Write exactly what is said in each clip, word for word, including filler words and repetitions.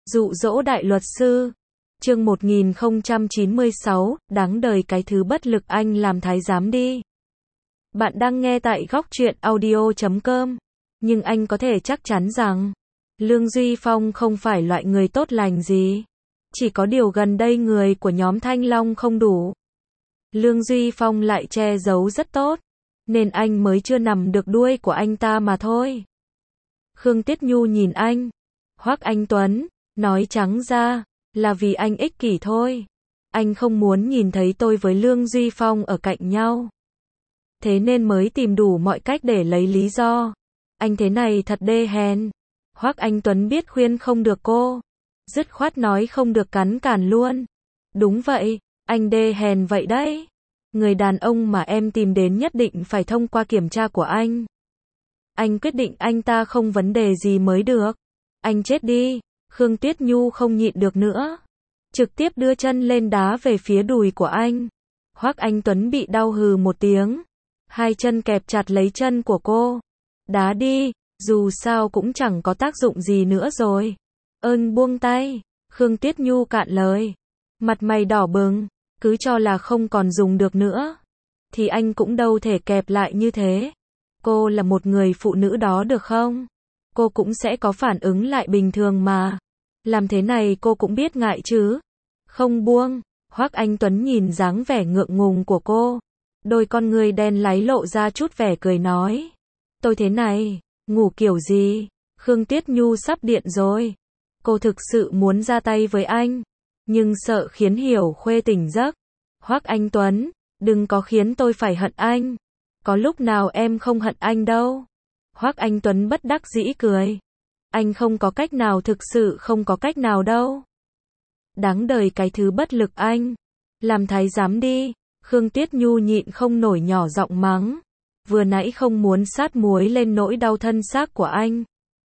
Dụ dỗ đại luật sư. Chương một nghìn không trăm chín mươi sáu, đáng đời cái thứ bất lực anh làm thái giám đi. Bạn đang nghe tại góc truyện audio chấm com. Nhưng anh có thể chắc chắn rằng, Lương Duy Phong không phải loại người tốt lành gì. Chỉ có điều gần đây người của nhóm Thanh Long không đủ. Lương Duy Phong lại che giấu rất tốt, nên anh mới chưa nằm được đuôi của anh ta mà thôi. Khương Tiết Nhu nhìn anh, Hoắc Anh Tuấn, nói trắng ra, là vì anh ích kỷ thôi. Anh không muốn nhìn thấy tôi với Lương Duy Phong ở cạnh nhau. Thế nên mới tìm đủ mọi cách để lấy lý do. Anh thế này thật đê hèn. Hoắc Anh Tuấn biết khuyên không được cô. Dứt khoát nói không được cắn cản luôn. Đúng vậy, anh đê hèn vậy đấy. Người đàn ông mà em tìm đến nhất định phải thông qua kiểm tra của anh. Anh quyết định anh ta không vấn đề gì mới được. Anh chết đi. Khương Tuyết Nhu không nhịn được nữa. Trực tiếp đưa chân lên đá về phía đùi của anh. Hoắc Anh Tuấn bị đau hừ một tiếng. Hai chân kẹp chặt lấy chân của cô. Đá đi, dù sao cũng chẳng có tác dụng gì nữa rồi. Ơn buông tay. Khương Tuyết Nhu cạn lời. Mặt mày đỏ bừng. Cứ cho là không còn dùng được nữa. Thì anh cũng đâu thể kẹp lại như thế. Cô là một người phụ nữ đó được không? Cô cũng sẽ có phản ứng lại bình thường mà. Làm thế này cô cũng biết ngại chứ. Không buông. Hoắc Anh Tuấn nhìn dáng vẻ ngượng ngùng của cô. Đôi con người đen láy lộ ra chút vẻ cười nói. Tôi thế này, ngủ kiểu gì? Khương Tiết Nhu sắp điện rồi. Cô thực sự muốn ra tay với anh. Nhưng sợ khiến Hiểu Khuê tỉnh giấc. Hoắc Anh Tuấn, đừng có khiến tôi phải hận anh. Có lúc nào em không hận anh đâu. Hoắc Anh Tuấn bất đắc dĩ cười. Anh không có cách nào, thực sự không có cách nào đâu. Đáng đời cái thứ bất lực anh. Làm thái giám đi. Khương Tuyết Nhu nhịn không nổi nhỏ giọng mắng. Vừa nãy không muốn sát muối lên nỗi đau thân xác của anh.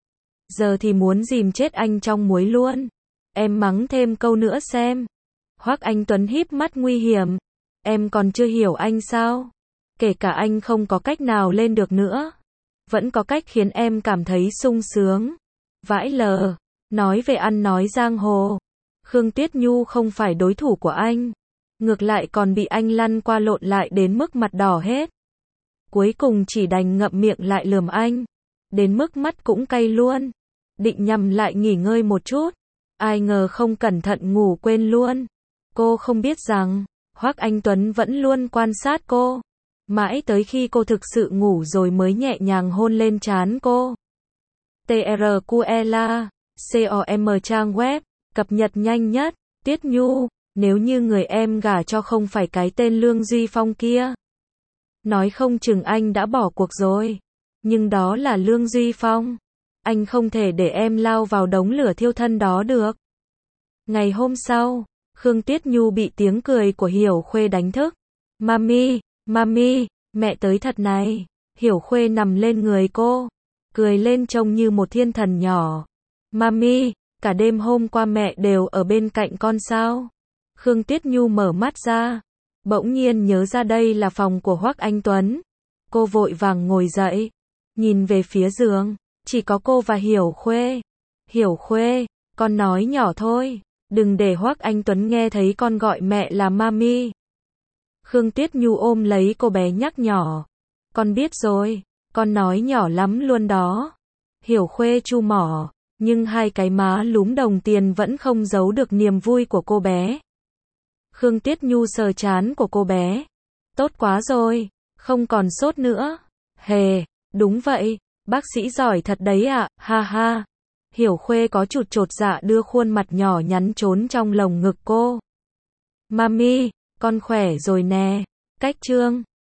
Giờ thì muốn dìm chết anh trong muối luôn. Em mắng thêm câu nữa xem. Hoắc Anh Tuấn híp mắt nguy hiểm. Em còn chưa hiểu anh sao? Kể cả anh không có cách nào lên được nữa. Vẫn có cách khiến em cảm thấy sung sướng. Vãi lờ. Nói về ăn nói giang hồ. Khương Tuyết Nhu không phải đối thủ của anh. Ngược lại còn bị anh lăn qua lộn lại đến mức mặt đỏ hết. Cuối cùng chỉ đành ngậm miệng lại lườm anh. Đến mức mắt cũng cay luôn. Định nhằm lại nghỉ ngơi một chút. Ai ngờ không cẩn thận ngủ quên luôn. Cô không biết rằng, Hoắc Anh Tuấn vẫn luôn quan sát cô. Mãi tới khi cô thực sự ngủ rồi mới nhẹ nhàng hôn lên trán cô. tê rờ quy lờ, com trang web, cập nhật nhanh nhất. Tiết Nhu, nếu như người em gả cho không phải cái tên Lương Duy Phong kia. Nói không chừng anh đã bỏ cuộc rồi. Nhưng đó là Lương Duy Phong. Anh không thể để em lao vào đống lửa thiêu thân đó được. Ngày hôm sau, Khương Tuyết Nhu bị tiếng cười của Hiểu Khuê đánh thức. Mami, mami, mẹ tới thật này. Hiểu Khuê nằm lên người cô. Cười lên trông như một thiên thần nhỏ. Mami, cả đêm hôm qua mẹ đều ở bên cạnh con sao? Khương Tuyết Nhu mở mắt ra. Bỗng nhiên nhớ ra đây là phòng của Hoắc Anh Tuấn. Cô vội vàng ngồi dậy. Nhìn về phía giường. Chỉ có cô và Hiểu Khuê. Hiểu Khuê, con nói nhỏ thôi. Đừng để Hoắc Anh Tuấn nghe thấy con gọi mẹ là mami. Khương Tuyết Nhu ôm lấy cô bé nhắc nhỏ. Con biết rồi, con nói nhỏ lắm luôn đó. Hiểu Khuê chu mỏ, nhưng hai cái má lúm đồng tiền vẫn không giấu được niềm vui của cô bé. Khương Tuyết Nhu sờ trán của cô bé. Tốt quá rồi, không còn sốt nữa. Hề, đúng vậy, bác sĩ giỏi thật đấy ạ, à, ha ha. Hiểu Khuê có chút chột dạ đưa khuôn mặt nhỏ nhắn trốn trong lồng ngực cô. Mami, con khỏe rồi nè. Cách chương